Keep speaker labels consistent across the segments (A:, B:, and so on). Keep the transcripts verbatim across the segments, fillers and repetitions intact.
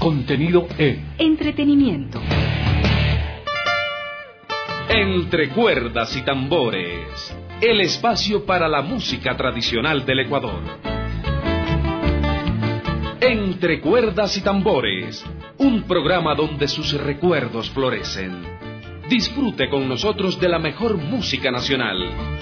A: contenido e
B: entretenimiento.
C: Entre cuerdas y tambores, el espacio para la música tradicional del Ecuador. Entre cuerdas y tambores, un programa donde sus recuerdos florecen. Disfrute con nosotros de la mejor música nacional.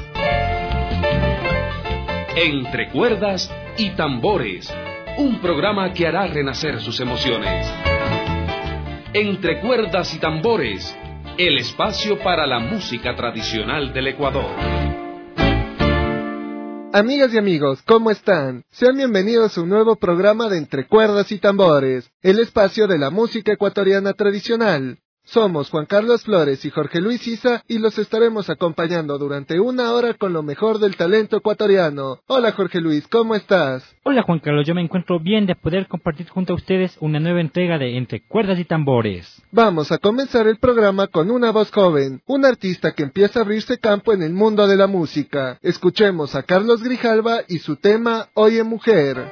C: Entre cuerdas y tambores, un programa que hará renacer sus emociones. Entre cuerdas y tambores, el espacio para la música tradicional del Ecuador.
D: Amigas y amigos, ¿cómo están? Sean bienvenidos a un nuevo programa de Entre Cuerdas y Tambores, el espacio de la música ecuatoriana tradicional. Somos Juan Carlos Flores y Jorge Luis Isa y los estaremos acompañando durante una hora con lo mejor del talento ecuatoriano. Hola Jorge Luis, ¿cómo estás?
E: Hola Juan Carlos, yo me encuentro bien de poder compartir junto a ustedes una nueva entrega de Entre Cuerdas y Tambores.
D: Vamos a comenzar el programa con una voz joven, un artista que empieza a abrirse campo en el mundo de la música. Escuchemos a Carlos Grijalva y su tema Oye Mujer.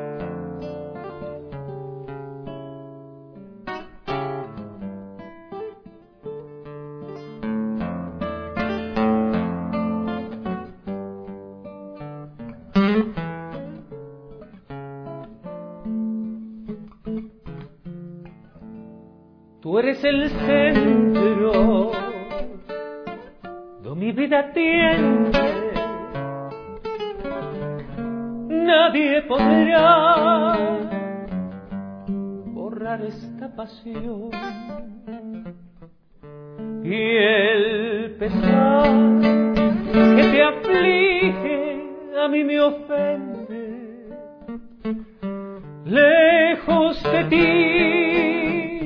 F: Tú eres el centro de mi vida tiene, nadie podrá borrar esta pasión y el pesar que te aflige a mí me ofende, lejos de ti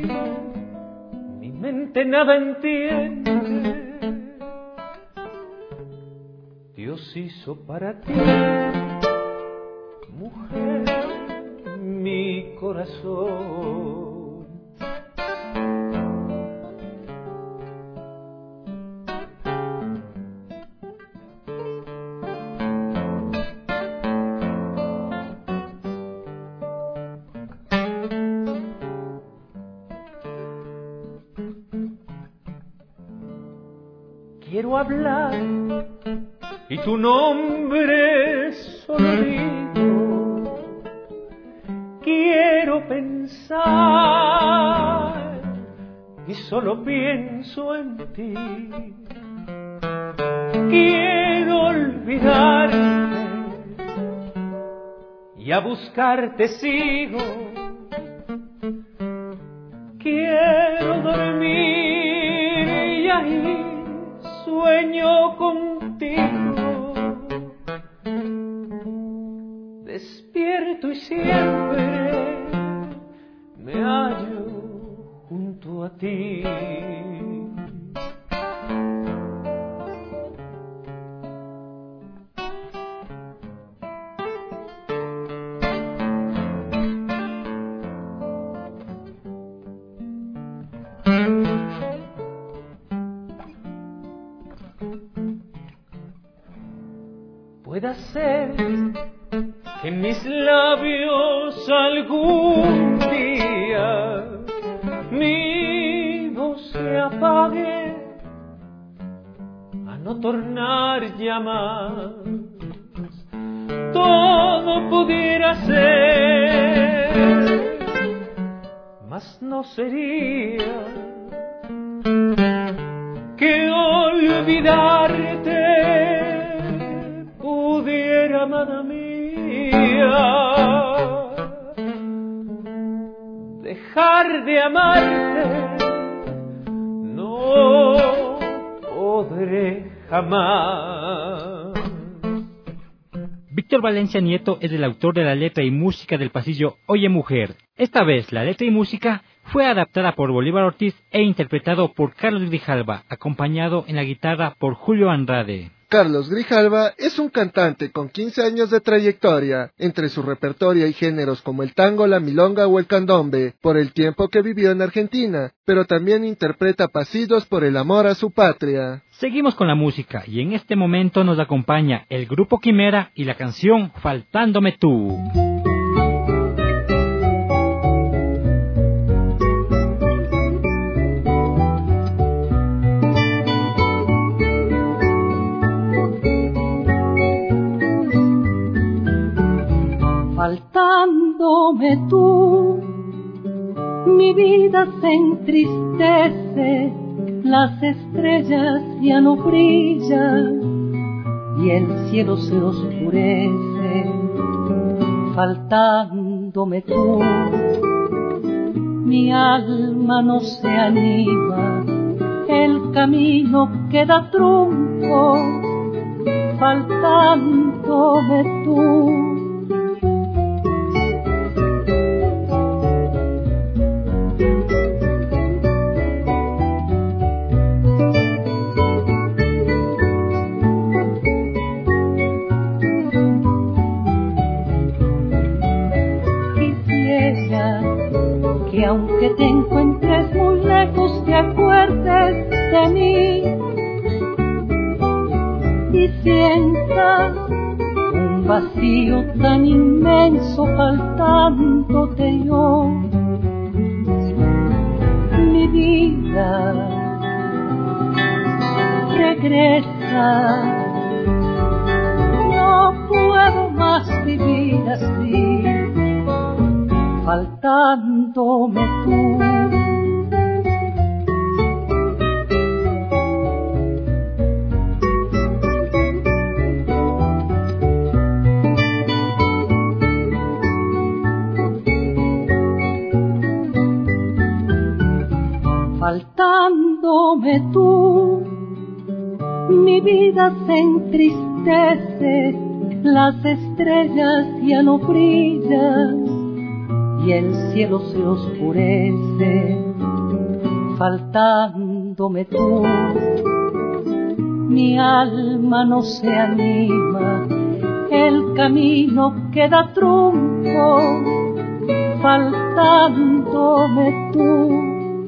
F: nada entiende. Dios hizo para ti, mujer, mi corazón. Quiero hablar y tu nombre solo digo. Quiero pensar y solo pienso en ti. Quiero olvidarte y a buscarte sigo. Quiero dormir y ahí sueño contigo, despierto y siempre me hallo junto a ti. Puede ser que en mis labios algún día mi voz se apague a no tornar ya más. Todo pudiera ser, mas no sería que olvidarte pudiera, amada mía, dejar de amarte no podré jamás.
E: Víctor Valencia Nieto es el autor de la letra y música del pasillo Oye Mujer. Esta vez la letra y música fue adaptada por Bolívar Ortiz e interpretado por Carlos Grijalva, acompañado en la guitarra por Julio Andrade.
D: Carlos Grijalva es un cantante con quince años de trayectoria. Entre su repertorio hay géneros como el tango, la milonga o el candombe, por el tiempo que vivió en Argentina, pero también interpreta pasillos por el amor a su patria.
E: Seguimos con la música y en este momento nos acompaña el Grupo Quimera y la canción Faltándome tú.
A: faltándome tú, mi vida se entristece, las estrellas ya no brillan y el cielo se oscurece, faltándome tú, mi alma no se anima, el camino queda trunco, faltándome tú. Que aunque te encuentres muy lejos te acuerdes de mí y sientas un vacío tan inmenso faltándote yo, mi vida regresa, no puedo más vivir así, faltándome tú. Faltándome tú, mi vida se entristece, las estrellas ya no brillan y el cielo se oscurece, faltándome tú, mi alma no se anima, el camino queda trunco, faltándome tú.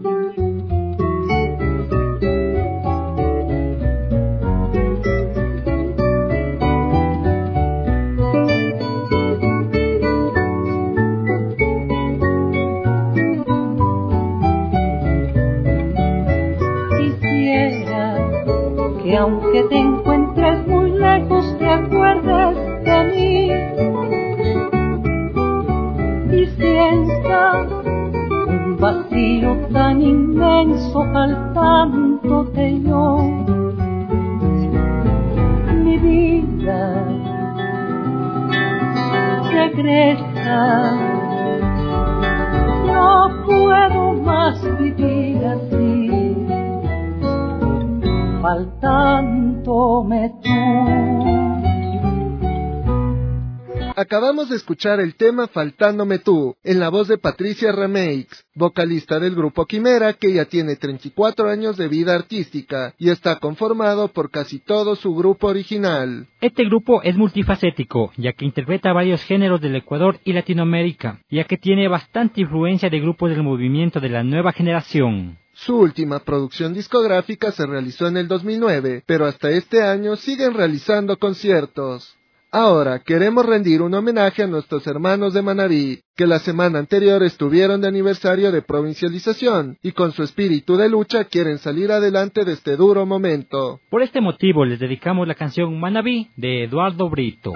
A: Que aunque te encuentres muy lejos te acuerdes de mí y sientas un vacío tan inmenso faltándote yo, mi vida regresa, no puedo más vivir así, faltándome tú.
D: Acabamos de escuchar el tema Faltándome tú, en la voz de Patricia Remeix, vocalista del grupo Quimera, que ya tiene treinta y cuatro años de vida artística y está conformado por casi todo su grupo original.
E: Este grupo es multifacético, ya que interpreta varios géneros del Ecuador y Latinoamérica, ya que tiene bastante influencia de grupos del movimiento de la nueva generación.
D: Su última producción discográfica se realizó en el dos mil nueve, pero hasta este año siguen realizando conciertos. Ahora queremos rendir un homenaje a nuestros hermanos de Manabí, que la semana anterior estuvieron de aniversario de provincialización y con su espíritu de lucha quieren salir adelante de este duro momento.
E: Por este motivo les dedicamos la canción Manabí de Eduardo Brito.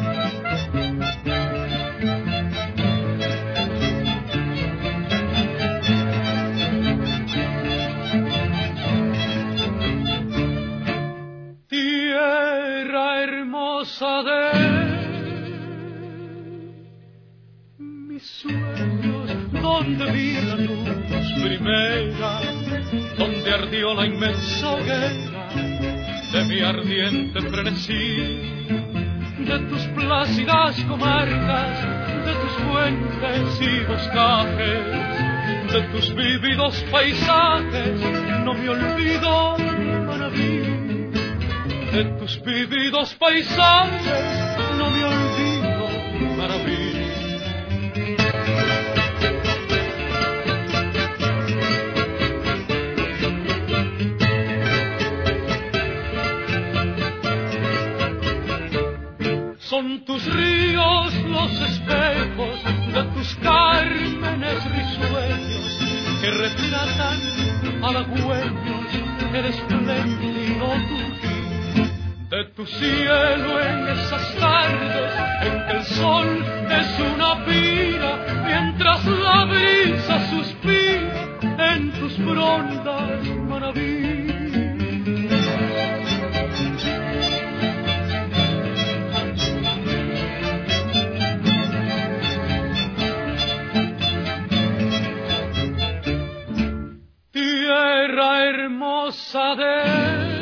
F: Tierra hermosa de mis sueños, donde vi la luz primera, donde ardió la inmensa hoguera de mi ardiente frenesí, de tus plácidas comarcas, de tus fuentes y boscajes, de tus vívidos paisajes, no me olvido, Manabí. De tus vividos paisajes no me olvido, Manabí. Son tus ríos los espejos de tus cármenes risueños que retratan halagüeños el espléndido Turquí
B: de tu cielo en esas tardes en que el sol es una pira, mientras la brisa suspira en tus frondas, Manabí. Tierra hermosa de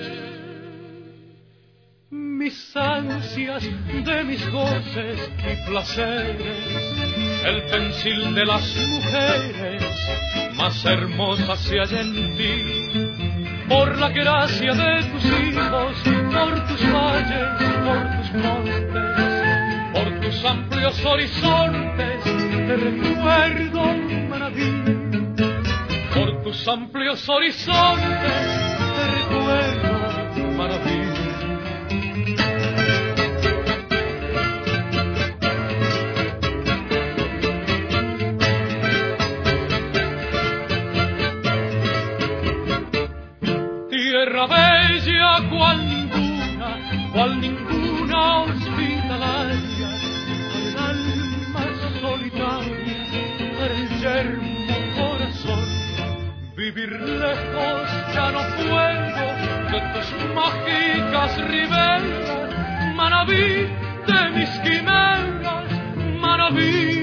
B: mis ansias, de mis goces y placeres, el pensil de las mujeres más hermosas se halla en ti, por la gracia de tus hijos, por tus valles, por tus montes, por tus amplios horizontes, te recuerdo, Manabí, por tus amplios horizontes, te recuerdo, Manabí. Tierra bella cual ninguna, cual ninguna hospitalaria, al alma solitaria, para el yermo corazón. Vivir lejos ya no puedo de tus mágicas riberas, Manabí de mis quimeras, Manabí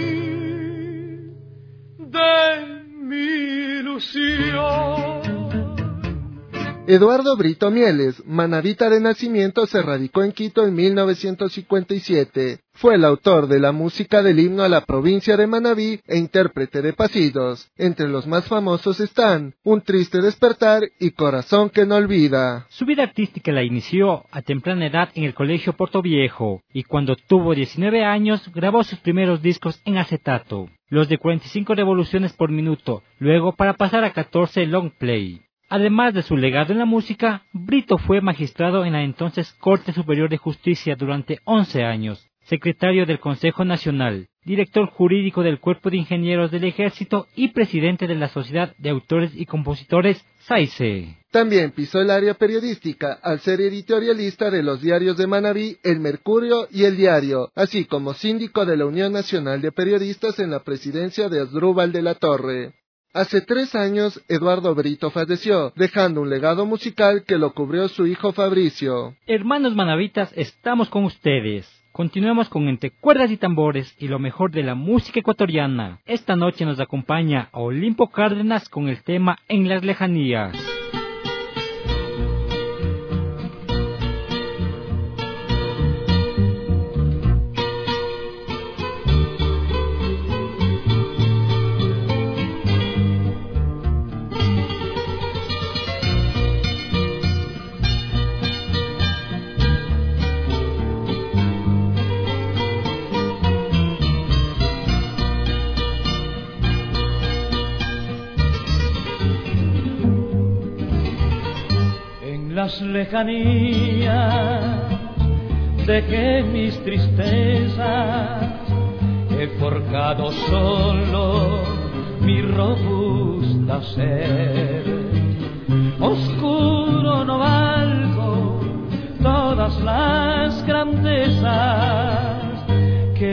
B: de mi ilusión.
D: Eduardo Brito Mieles, manabita de nacimiento, se radicó en Quito en mil novecientos cincuenta y siete. Fue el autor de la música del himno a la provincia de Manabí e intérprete de pasillos. Entre los más famosos están Un triste despertar y Corazón que no olvida.
E: Su vida artística la inició a temprana edad en el Colegio Portoviejo y cuando tuvo diecinueve años grabó sus primeros discos en acetato, los de cuarenta y cinco revoluciones por minuto, luego para pasar a catorce long play. Además de su legado en la música, Brito fue magistrado en la entonces Corte Superior de Justicia durante once años, secretario del Consejo Nacional, director jurídico del Cuerpo de Ingenieros del Ejército y presidente de la Sociedad de Autores y Compositores, SAICE.
D: También pisó el área periodística al ser editorialista de los diarios de Manabí, El Mercurio y El Diario, así como síndico de la Unión Nacional de Periodistas en la presidencia de Asdrúbal de la Torre. Hace tres años, Eduardo Brito falleció, dejando un legado musical que lo cubrió su hijo Fabricio.
E: Hermanos manavitas, estamos con ustedes. Continuamos con Entre Cuerdas y Tambores y lo mejor de la música ecuatoriana. Esta noche nos acompaña Olimpo Cárdenas con el tema En las lejanías.
F: Las lejanías dejé mis tristezas, he forjado solo mi robusta ser. Oscuro no valgo todas las grandezas que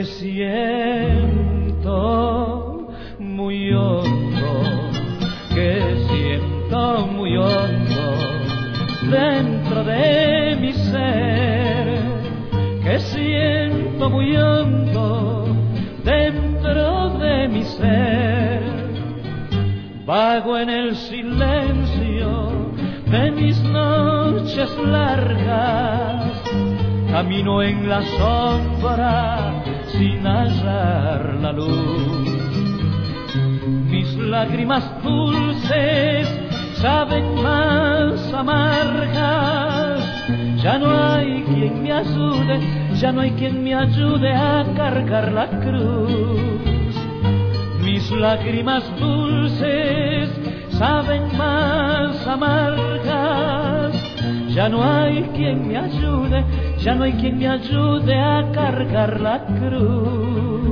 F: siento muy hondo, que siento muy hondo dentro de mi ser, que siento muy hondo dentro de mi ser. Vago en el silencio de mis noches largas, camino en la sombra sin hallar la luz. Mis lágrimas dulces saben más amargas, ya no hay quien me ayude, ya no hay quien me ayude a cargar la cruz. Mis lágrimas dulces saben más amargas, ya no hay quien me ayude, ya no hay quien me ayude a cargar la cruz.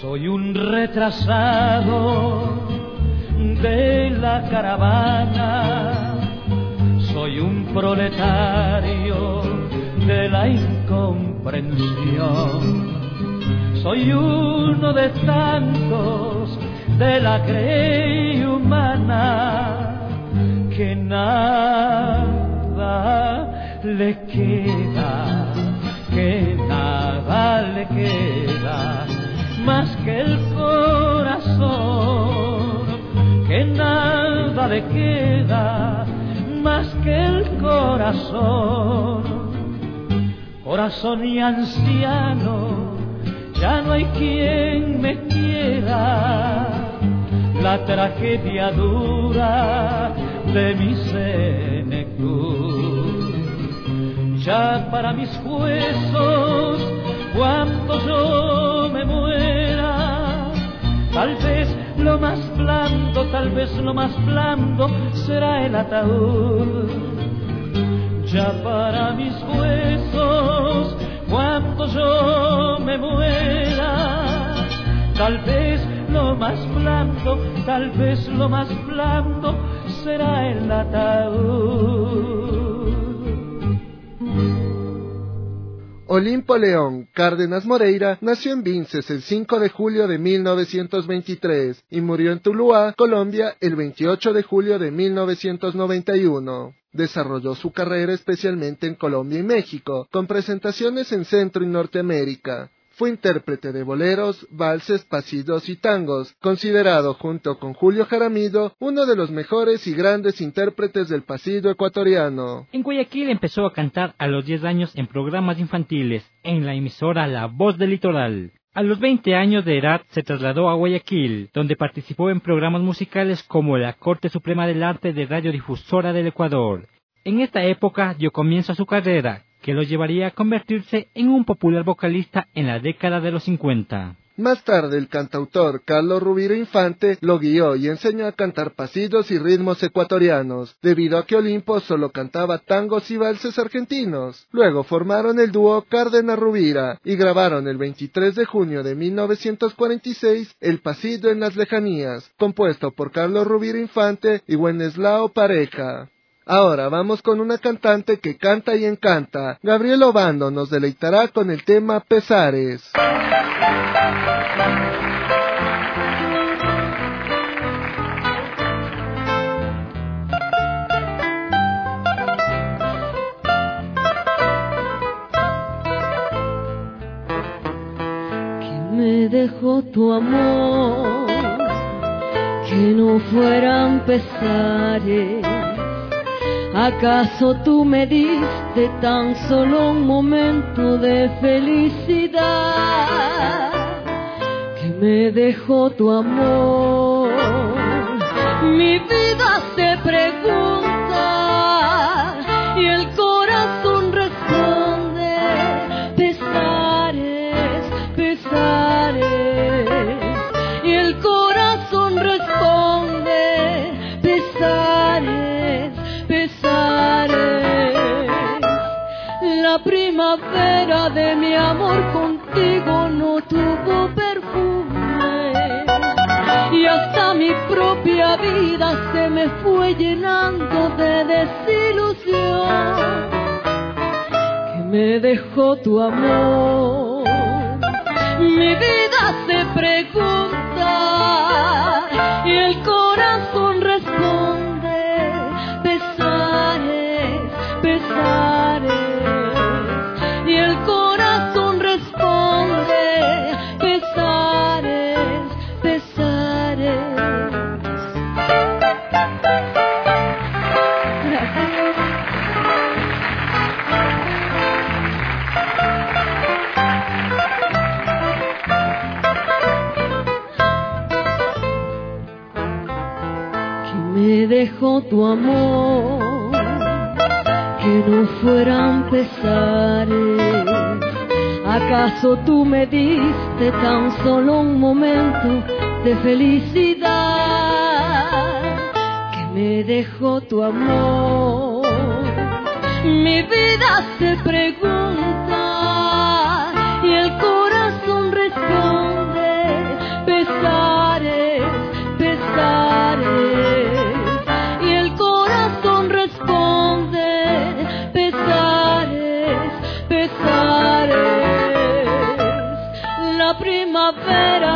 F: Soy un retrasado de la caravana, soy un proletario de la incomprensión, soy uno de tantos de la grey humana que nada le queda, que nada le queda más que el corazón, que nada le queda más que el corazón. Corazón y anciano, ya no hay quien me quiera, la tragedia dura de mi senectud. Ya para mis huesos, cuando yo me muera, tal vez lo más blando, tal vez lo más blando será el ataúd. Ya para mis huesos, cuando yo me muera, tal vez lo más blando, tal vez lo más blando será el ataúd.
D: Olimpo León Cárdenas Moreira nació en Vinces el cinco de julio de mil novecientos veintitrés y murió en Tuluá, Colombia, el veintiocho de julio de mil novecientos noventa y uno. Desarrolló su carrera especialmente en Colombia y México, con presentaciones en Centro y Norteamérica. Fue intérprete de boleros, valses, pasillos y tangos, considerado junto con Julio Jaramillo uno de los mejores y grandes intérpretes del pasillo ecuatoriano.
E: En Guayaquil empezó a cantar a los diez años en programas infantiles, en la emisora La Voz del Litoral. A los veinte años de edad se trasladó a Guayaquil, donde participó en programas musicales como la Corte Suprema del Arte de Radiodifusora del Ecuador. En esta época dio comienzo a su carrera, que lo llevaría a convertirse en un popular vocalista en la década de los cincuenta.
D: Más tarde el cantautor Carlos Rubira Infante lo guió y enseñó a cantar pasillos y ritmos ecuatorianos, debido a que Olimpo solo cantaba tangos y valses argentinos. Luego formaron el dúo Cárdenas Rubira y grabaron el veintitrés de junio de mil novecientos cuarenta y seis El Pasillo en las Lejanías, compuesto por Carlos Rubira Infante y Wenceslao Pareja. Ahora vamos con una cantante que canta y encanta. Gabriel Obando nos deleitará con el tema Pesares.
A: Que me dejó tu amor, que no fueran pesares. ¿Acaso tú me diste tan solo un momento de felicidad? Que me dejó tu amor. Mi vida se pregunta y el corazón responde: pesares, pesares. Y el corazón responde: pesares, pesares. La primavera de mi amor contigo no tuvo perfume, y hasta mi propia vida se me fue llenando de desilusión. Que me dejó tu amor. Mi vida se pregunta y el corazón responde: pesares, pesares. Y el corazón responde: pesares, pesares. Que me dejó tu amor, que no fueran pesares. ¿Acaso tú me diste tan solo un momento de felicidad? Que me dejó tu amor. Mi vida se pregunta y el corazón responde: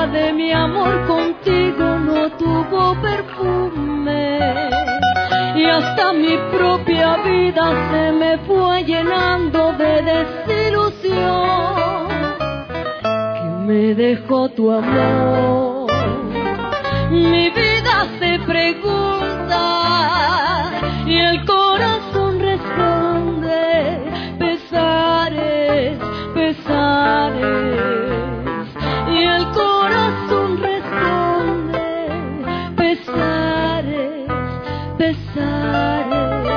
A: de mi amor contigo no tuvo perfume, y hasta mi propia vida se me fue llenando de desilusión, que me dejó tu amor. Mi vida se pregunta y el corazón responde: pesares, pesares. Y el corazón responde: pesares, pesares.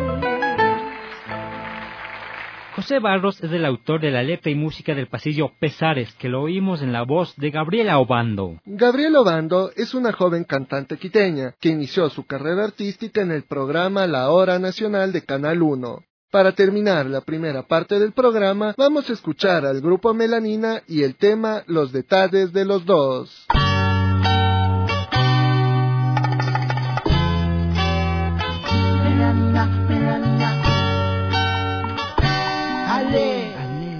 E: José Barros es el autor de la letra y música del pasillo Pesares, que lo oímos en la voz de Gabriela Obando.
D: Gabriela Obando es una joven cantante quiteña que inició su carrera artística en el programa La Hora Nacional de Canal uno. Para terminar la primera parte del programa, vamos a escuchar al grupo Melanina y el tema Los Detalles de los Dos.
A: Melanina, melanina.
G: Ale.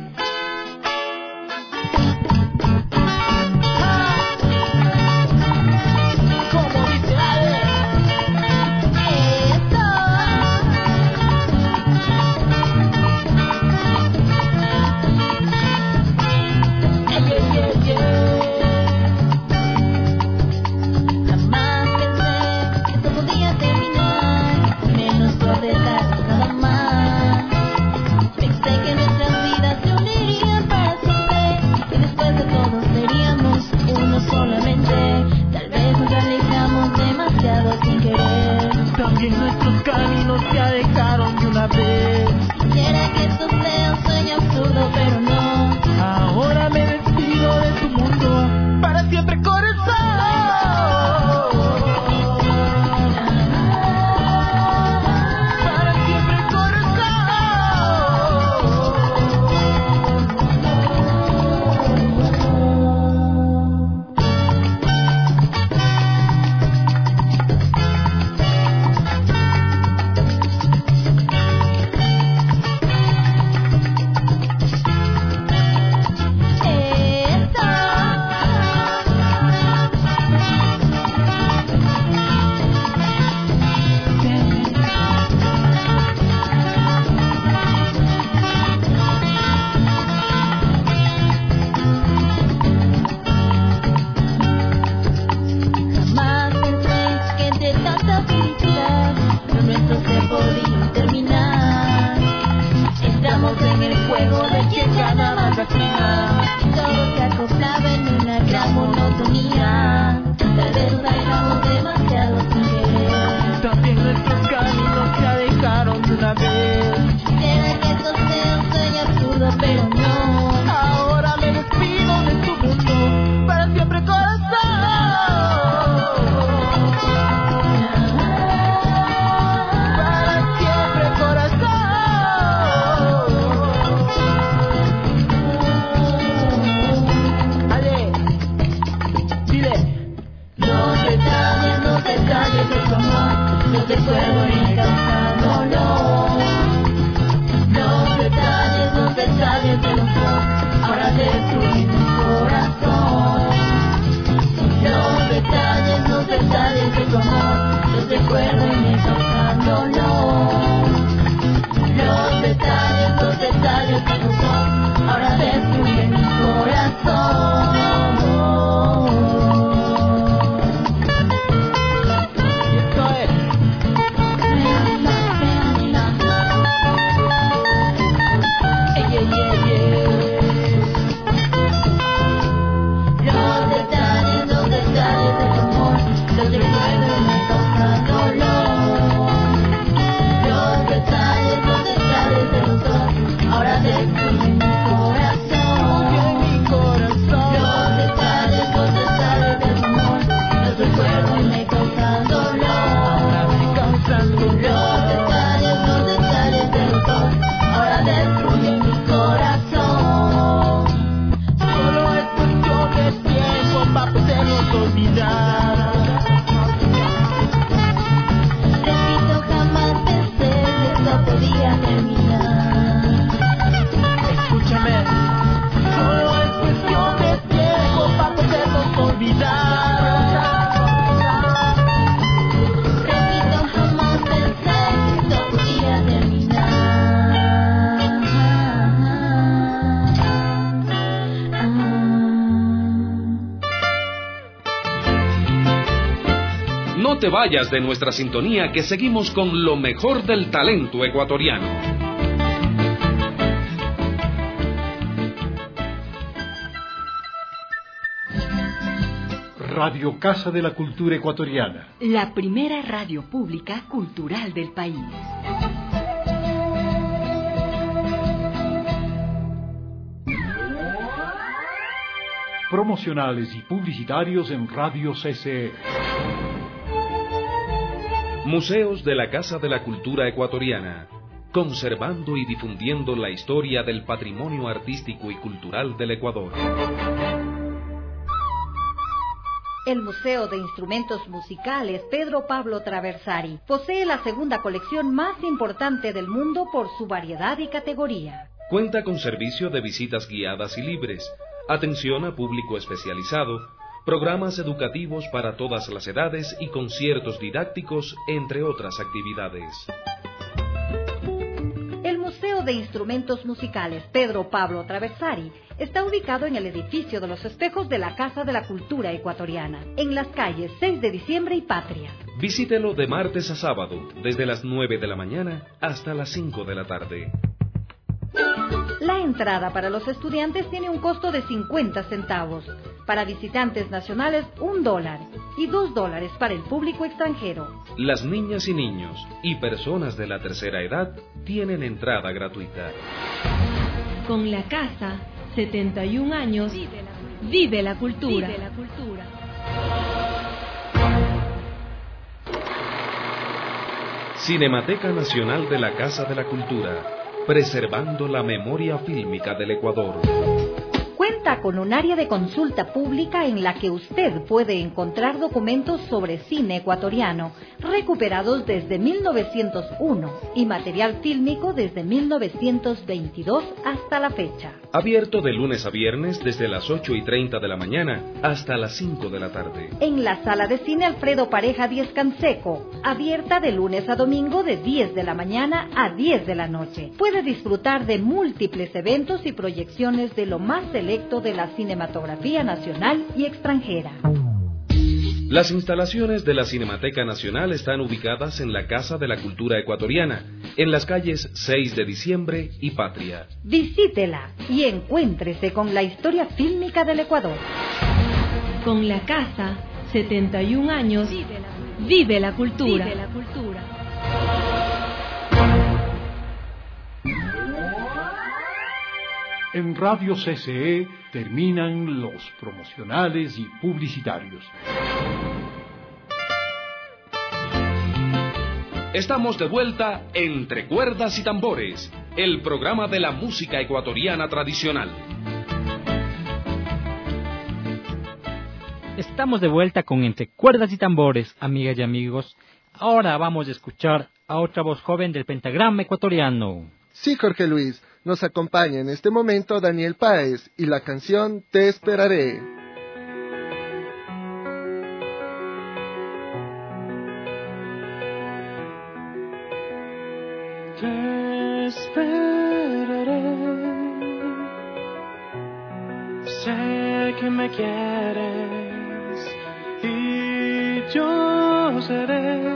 G: ¿Cómo dice Ale?
A: Eso.
G: Yeah, yeah, yeah, yeah.
A: Jamás pensé que esto podía terminar, menos por detrás, nada más. Pensé que nuestras vidas se unirían para siempre, y después de todo seríamos uno solamente. Tal vez nos alejamos demasiado sin querer.
G: También nuestros caminos se alejaron de una vez.
A: Quisiera que esto sea un sueño absurdo, pero no.
G: Ahora me despido de tu mundo para siempre, corazón. Para siempre, corazón.
A: Jamás pensé que entre tanta felicidad lo nuestro se podría terminar. Entramos en el juego de quien gana más vacina, y todo se acoplaba en una gran monotonía. Tal vez nos alejamos demasiado sin querer.
G: También nuestros caminos se alejaron de una vez.
A: Quisiera que esto sea un sueño absurdo, pero no.
G: Ahora me despido de tu mundo para siempre, corazón. Para siempre, corazón. Ale, dile.
A: Los detalles, los detalles de tu amor, los recuerdo y me causan dolor. Los detalles, los detalles de los dos, ahora destruyen mi corazón. Los detalles, los detalles de tu amor, los recuerdo y me causan dolor. Los detalles, los detalles de los dos, ahora destruyen mi corazón.
G: Esto es. Ey, ey, ey, ey.
A: Los detalles, los detalles de tu amor, los recuerdo y me causan dolor. Los detalles, los detalles de los dos, ahora destruyen mi corazón.
G: Mi corazón.
A: Los detalles, los detalles de tu amor, los recuerdo y me causan
G: Ahora
A: dolor.
G: me causan dolor.
A: Los detalles, los detalles de los dos, ahora destruyen mi corazón.
G: Solo es cuestión de tiempo para podernos olvidar.
A: Repito, jamás pensé que esto podía terminar.
G: Escúchame. Solo es cuestión de tiempo para podernos olvidar.
C: No te vayas de nuestra sintonía, que seguimos con lo mejor del talento ecuatoriano.
H: Radio Casa de la Cultura Ecuatoriana.
I: La primera radio pública cultural del país.
H: Promocionales y publicitarios en Radio C C E.
C: Museos de la Casa de la Cultura Ecuatoriana, conservando y difundiendo la historia del patrimonio artístico y cultural del Ecuador.
J: El Museo de Instrumentos Musicales Pedro Pablo Traversari posee la segunda colección más importante del mundo por su variedad y categoría.
C: Cuenta con servicio de visitas guiadas y libres, atención a público especializado, programas educativos para todas las edades y conciertos didácticos, entre otras actividades.
J: El Museo de Instrumentos Musicales Pedro Pablo Traversari está ubicado en el edificio de los espejos de la Casa de la Cultura Ecuatoriana, en las calles seis de diciembre y Patria.
C: Visítelo de martes a sábado, desde las nueve de la mañana hasta las cinco de la tarde.
J: La entrada para los estudiantes tiene un costo de cincuenta centavos, para visitantes nacionales un dólar y dos dólares para el público extranjero.
C: Las niñas y niños y personas de la tercera edad tienen entrada gratuita.
A: Con la casa, setenta y un años, vive la cultura. Vive la cultura.
C: Cinemateca Nacional de la Casa de la Cultura, preservando la memoria fílmica del Ecuador.
J: Cuenta con un área de consulta pública en la que usted puede encontrar documentos sobre cine ecuatoriano recuperados desde mil novecientos uno y material fílmico desde mil novecientos veintidós hasta la fecha.
C: Abierto de lunes a viernes desde las ocho y treinta de la mañana hasta las cinco de la tarde.
J: En la sala de cine Alfredo Pareja Díez Canseco, abierta de lunes a domingo de diez de la mañana a diez de la noche. Puede disfrutar de múltiples eventos y proyecciones de lo más selecto de la cinematografía nacional y extranjera.
C: Las instalaciones de la Cinemateca Nacional están ubicadas en la Casa de la Cultura Ecuatoriana, en las calles seis de diciembre y Patria.
J: Visítela y encuéntrese con la historia fílmica del Ecuador.
A: Con la casa, setenta y un años, vive la cultura. Vive la cultura.
H: En Radio C C E terminan los promocionales y publicitarios.
C: Estamos de vuelta Entre Cuerdas y Tambores, el programa de la música ecuatoriana tradicional.
E: Estamos de vuelta con Entre Cuerdas y Tambores, amigas y amigos. Ahora vamos a escuchar a otra voz joven del pentagrama ecuatoriano.
D: Sí, Jorge Luis, nos acompaña en este momento Daniel Páez y la canción Te Esperaré.
B: Te esperaré, sé que me quieres y yo seré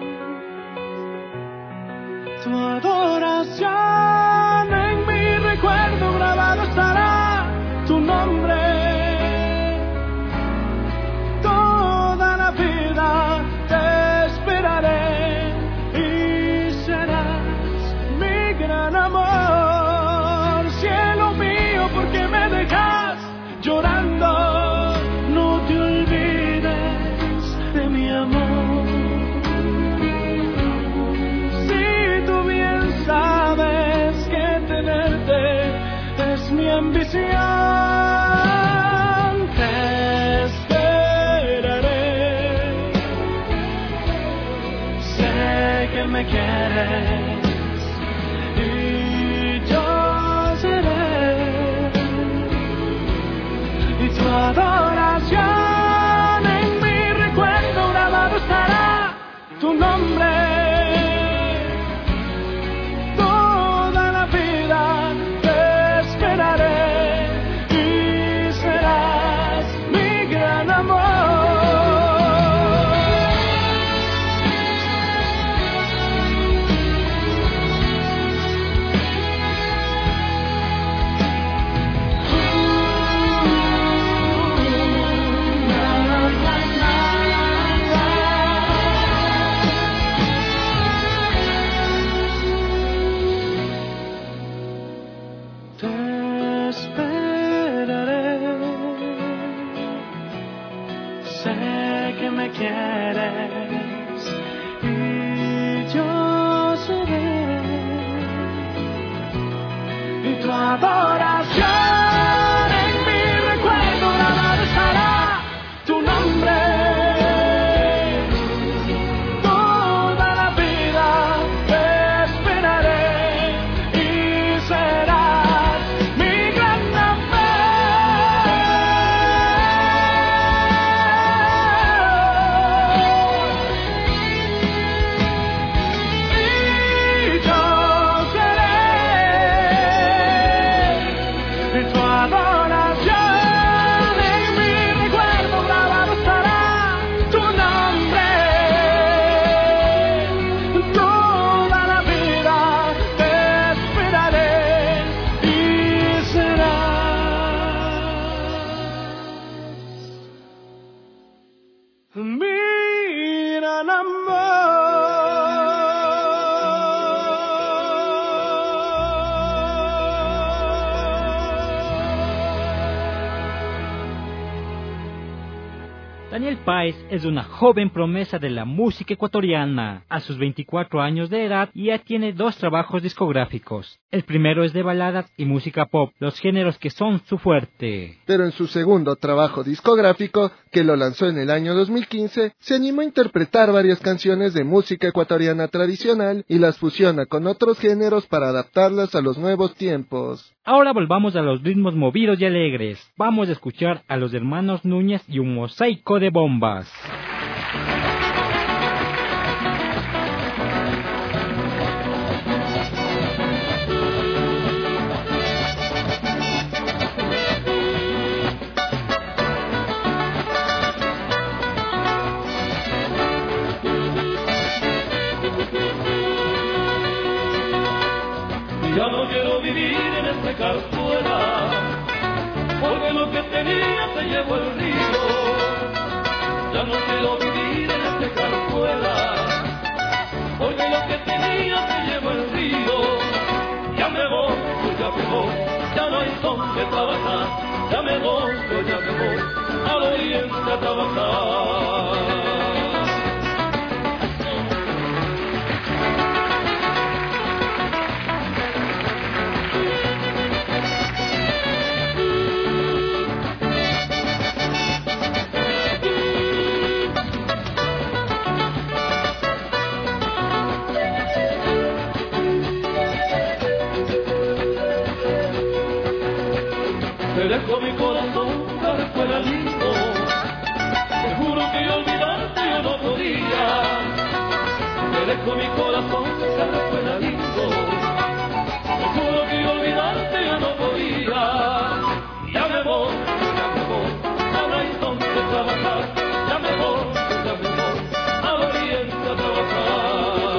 B: tu adoración. En mi recuerdo grabado estará tu nombre. Toda la vida te esperaré y serás mi gran amor. Cielo mío, ¿por qué me dejas llorando? No te olvides de mi amor.
F: sé que me quieres y yo seré tu adoración. En mi recuerdo grabado estará tu nombre. Toda la vida te esperaré y serás mi gran amor. Y yo seré tu adoración. En mi recuerdo grabado estará tu nombre. Toda la vida te esperaré y serás mi gran
E: Daniel Páez es una joven promesa de la música ecuatoriana. A sus veinticuatro años de edad ya tiene dos trabajos discográficos. El primero es de baladas y música pop, los géneros que son su fuerte.
D: Pero en su segundo trabajo discográfico, que lo lanzó en el año dos mil quince, se animó a interpretar varias canciones de música ecuatoriana tradicional y las fusiona con otros géneros para adaptarlas a los nuevos tiempos.
E: Ahora volvamos a los ritmos movidos y alegres. Vamos a escuchar a los hermanos Núñez y un mosaico de bombas.
F: Ya no quiero vivir en este cartuera, porque lo que tenía se llevó el río. Ya no quiero vivir en este cartuera, porque lo que tenía se llevó el río. Ya me voy, yo ya me voy, ya no hay donde trabajar. Ya me voy, yo ya me voy, al oriente a trabajar. Te dejo mi corazón, que fuera lindo. Te juro que yo olvidarte yo no podía. Te dejo mi corazón, que fuera lindo. Te juro que yo olvidarte yo no podía. Ya me voy, ya me voy, ya no hay donde trabajar. Ya me voy, ya me voy, al oriente a trabajar.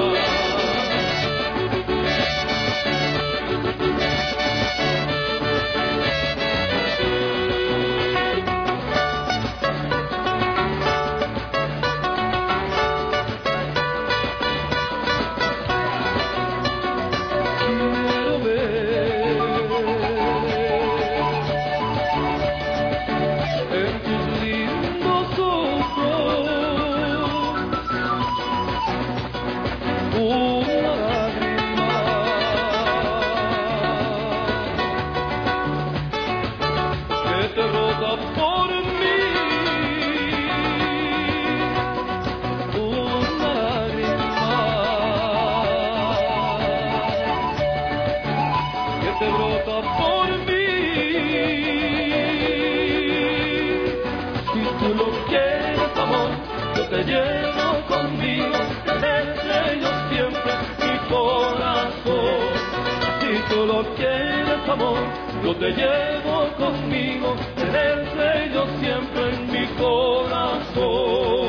K: Yo te llevo conmigo, tenerte yo siempre en mi corazón.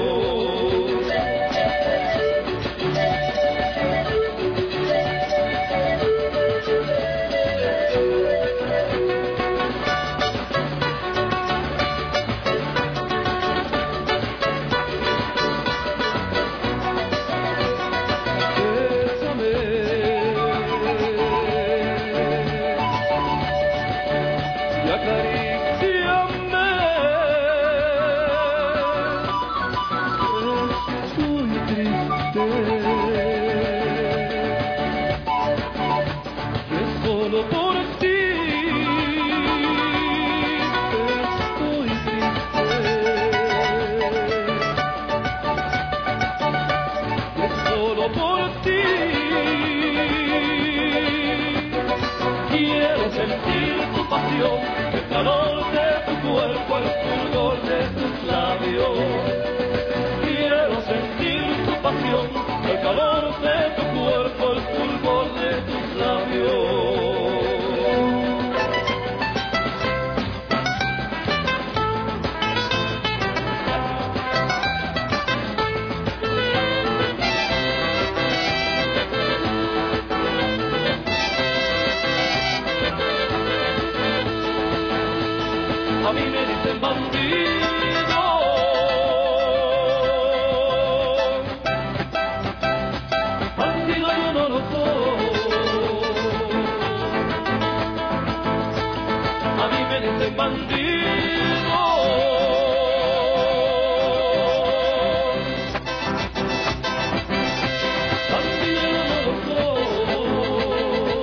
F: Acaríciame
K: que solo por ti estoy triste, que solo por ti quiero sentir tu pasión, el calor de tu cuerpo, el fulgor de tus labios. Quiero sentir tu pasión, el calor de tu cuerpo, el fulgor de tus labios. A mí me dicen bandido, bandido yo no lo soy. A mí me dicen bandido, bandido yo no lo soy.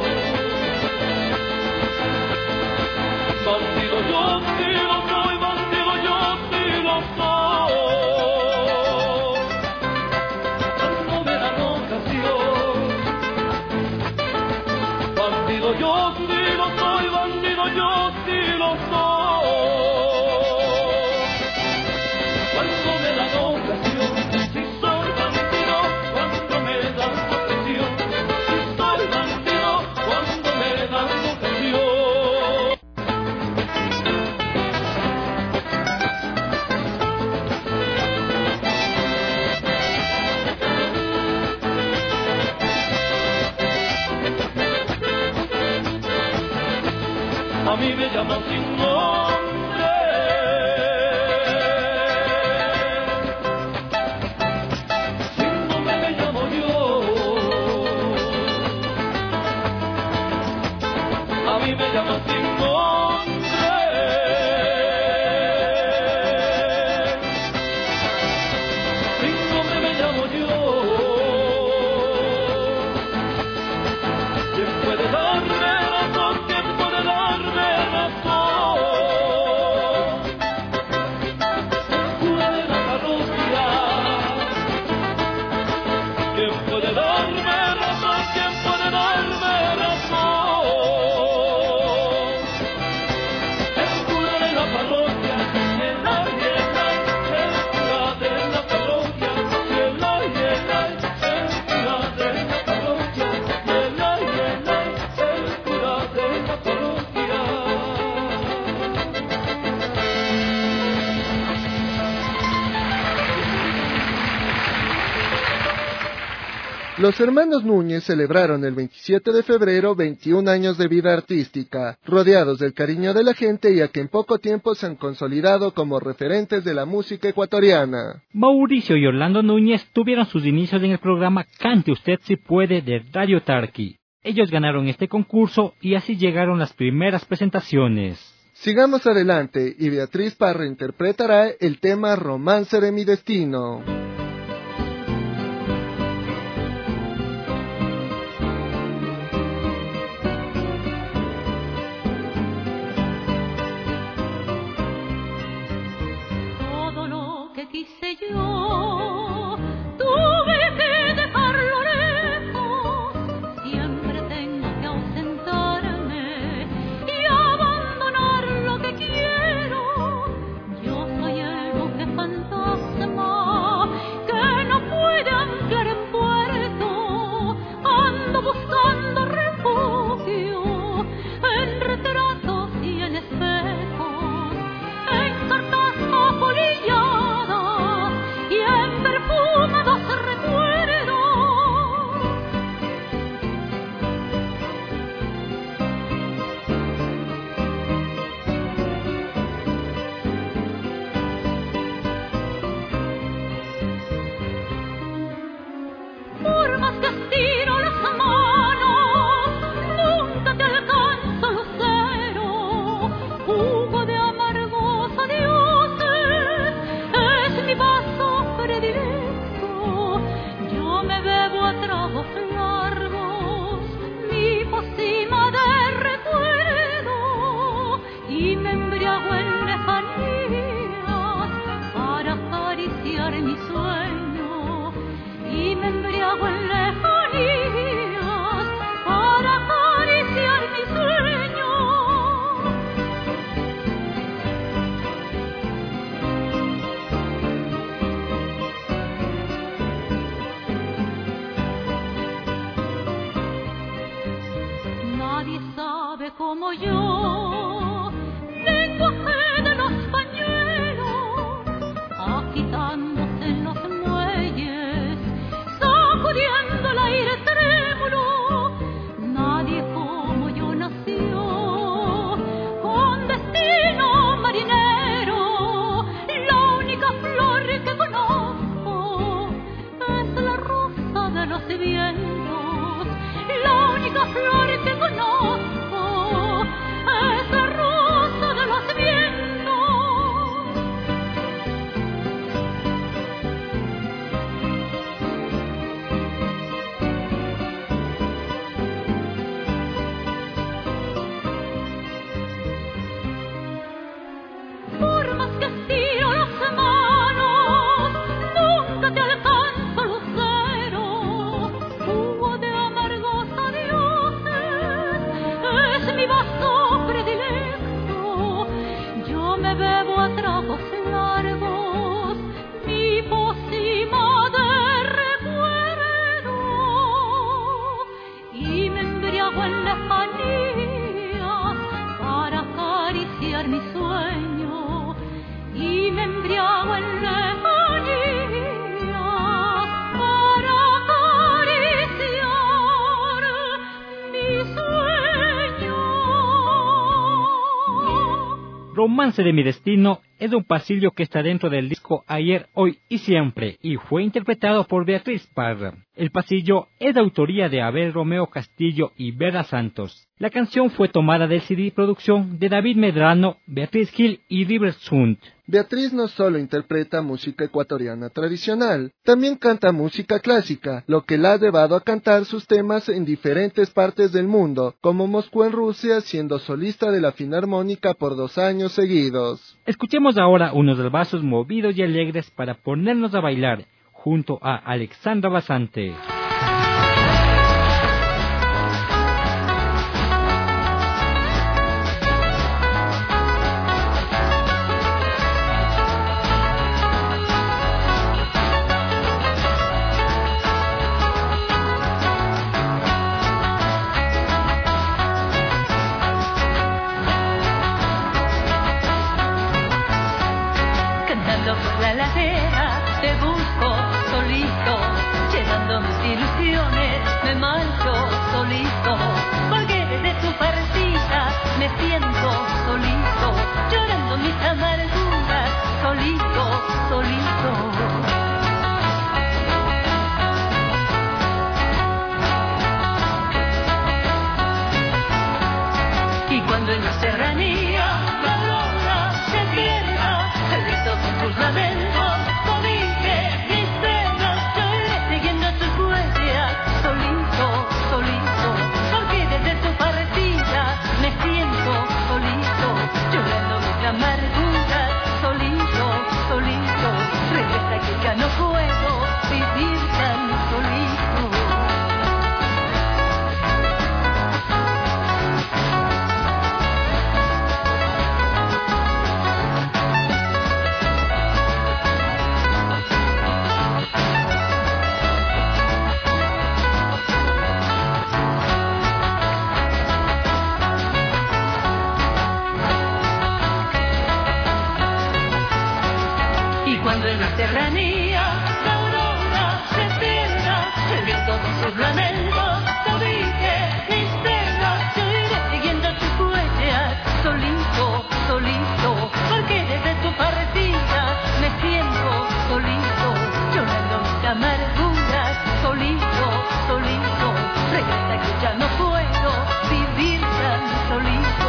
K: Bandido yo sí lo soy, bandido yo sí lo soy. Cuando me dan ocasión, bandido yo sí lo soy, bandido yo sí lo soy. Cuando me dan ocasión, si soy bandido, cuando me dan ocasión, si soy bandido, cuando me dan ocasión. A mí me llaman sin nombre, sin nombre me llamo yo. A mí me llaman sin nombre, sin nombre me llamo yo. ¿Quién puede darme razón? ¿Quién puede darme razón? Cura de la parroquia. ¿Quién puede darme razón? ¿Quién puede darme razón? El cura de la parroquia, llena, llena, el cura de la parroquia, llena, llena, el cura de la parroquia, llena, llena, el cura de la parroquia.
D: Los hermanos Núñez celebraron el veintisiete de febrero veintiún años de vida artística, rodeados del cariño de la gente y a que en poco tiempo se han consolidado como referentes de la música ecuatoriana.
E: Mauricio y Orlando Núñez tuvieron sus inicios en el programa Cante Usted Si Puede de Radio Tarqui. Ellos ganaron este concurso y así llegaron las primeras presentaciones.
D: Sigamos adelante y Beatriz Parra interpretará el tema Romance de mi Destino.
A: Todo lo que quise yo, tuve que dejarlo lejos. Siempre tengo que ausentarme y abandonar lo que quiero. Yo soy el buque fantasma que no puede anclar en puerto. Ando buscando refugio en retratos y en espejos, en cartas apolilladas y en
L: como yo, lenguaje de los pañuelos, agitándose en los muelles, sacudiendo el aire trémulo. Nadie como yo nació, con destino marinero. La única flor que conozco es la rosa de los vientos. La única flor que conozco es la rosa de los vientos. Por más que estiro las manos, nunca te alcanzo, lucero. Jugo de amargos adioses es mi vaso predilecto. Yo me bebo a tragos largos mi pócima de recuerdo y me embriago en lejanía para acariciar mi sueño. Y me embriago en lejanía para acariciar mi sueño.
E: Romance de mi destino es un pasillo que está dentro del disco Ayer, Hoy y Siempre y fue interpretado por Beatriz Parra. El pasillo es de autoría de Abel Romeo Castillo y Vera Santos. La canción fue tomada del C D producción de David Medrano, Beatriz Gil y River Sund.
D: Beatriz no solo interpreta música ecuatoriana tradicional, también canta música clásica, lo que la ha llevado a cantar sus temas en diferentes partes del mundo, como Moscú en Rusia, siendo solista de la Filarmónica por dos años seguidos.
E: Escuchemos ahora unos albazos movidos y alegres para ponernos a bailar junto a Alexandra Basante.
L: Cantando por la ladera te busco solito, llenando mis ilusiones me marcho solito, porque desde tu partida me siento solito, llorando mis amarguras solito, solito. Y cuando en la serranía la aurora se pierda, el viento con sus lamentos cobije mis penas, yo iré siguiendo sus huellas, solito, solito, porque desde tu partida me siento solito, llorando mis amarguras, solito, solito, regresa que ya no puedo vivir tan solito. Cuando en la serranía la aurora se pierda, el viento con sus lamentos cobije mis penas, yo iré siguiendo tus huellas, solito, solito, porque desde tu partida me siento solito, llorando mis amarguras, solito, solito, regresa que ya no puedo vivir tan solito.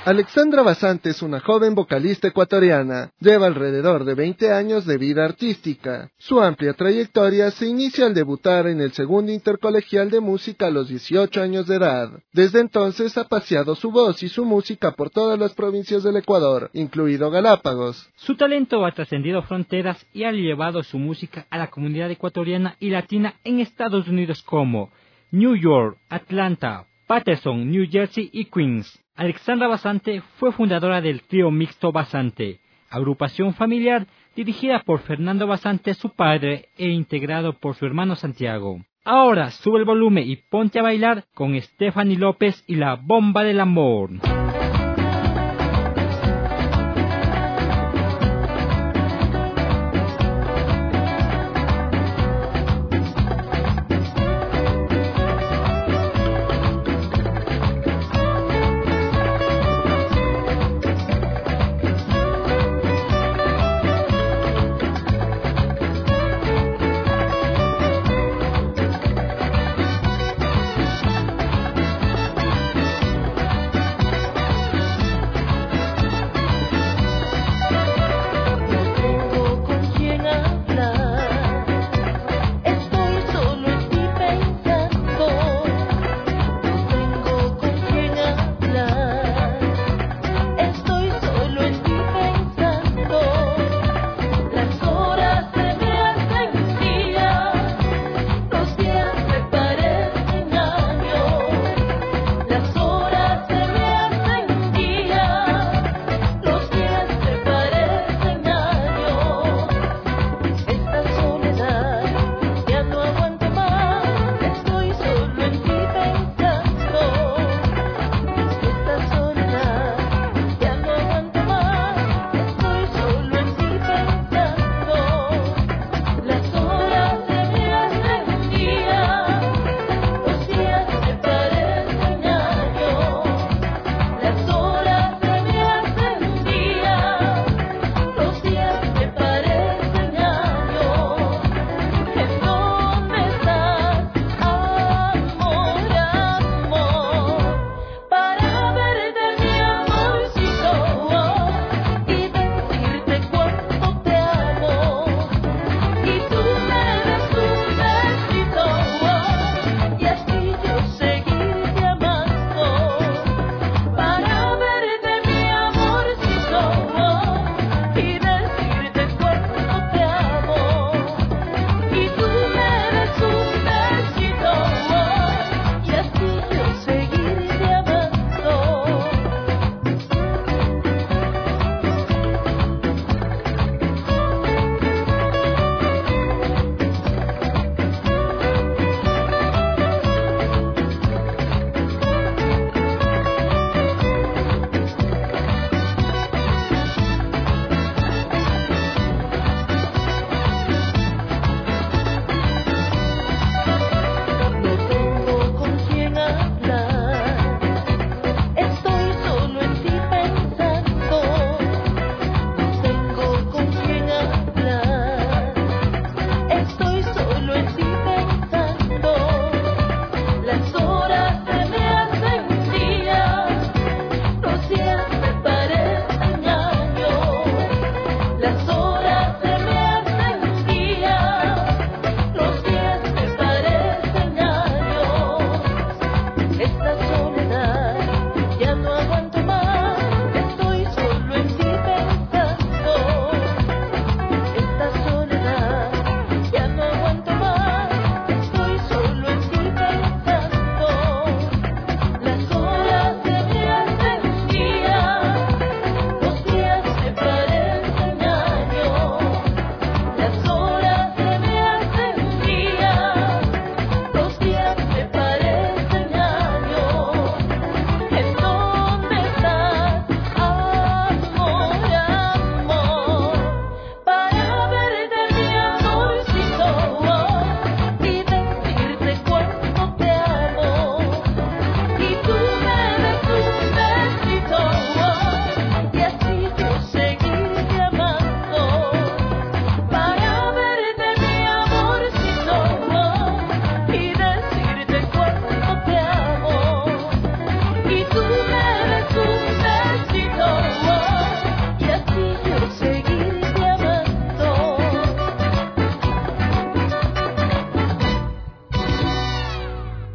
D: Alexandra Basante es una joven vocalista ecuatoriana. Lleva alrededor de veinte años de vida artística. Su amplia trayectoria se inicia al debutar en el segundo intercolegial de música a los dieciocho años de edad. Desde entonces ha paseado su voz y su música por todas las provincias del Ecuador, incluido Galápagos.
E: Su talento ha trascendido fronteras y ha llevado su música a la comunidad ecuatoriana y latina en Estados Unidos como New York, Atlanta, Paterson, New Jersey y Queens. Alexandra Basante fue fundadora del trío mixto Basante, agrupación familiar dirigida por Fernando Basante, su padre, e integrado por su hermano Santiago. Ahora sube el volumen y ponte a bailar con Stephanie López y la Bomba del Amor.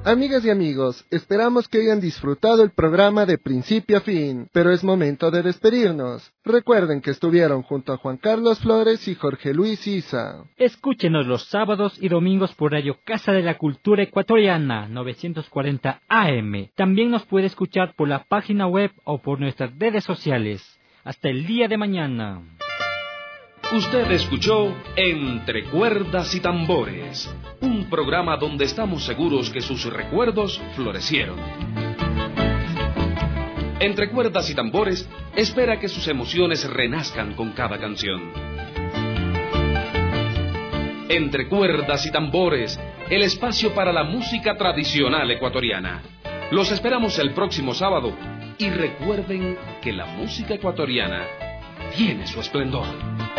D: Amigas y amigos, esperamos que hayan disfrutado el programa de principio a fin, pero es momento de despedirnos. Recuerden que estuvieron junto a Juan Carlos Flores y Jorge Luis Isa.
E: Escúchenos los sábados y domingos por Radio Casa de la Cultura Ecuatoriana, novecientos cuarenta A M. También nos puede escuchar por la página web o por nuestras redes sociales. Hasta el día de mañana.
C: Usted escuchó Entre Cuerdas y Tambores, un programa donde estamos seguros que sus recuerdos florecieron. Entre Cuerdas y Tambores espera que sus emociones renazcan con cada canción. Entre Cuerdas y Tambores, el espacio para la música tradicional ecuatoriana. Los esperamos el próximo sábado y recuerden que la música ecuatoriana tiene su esplendor.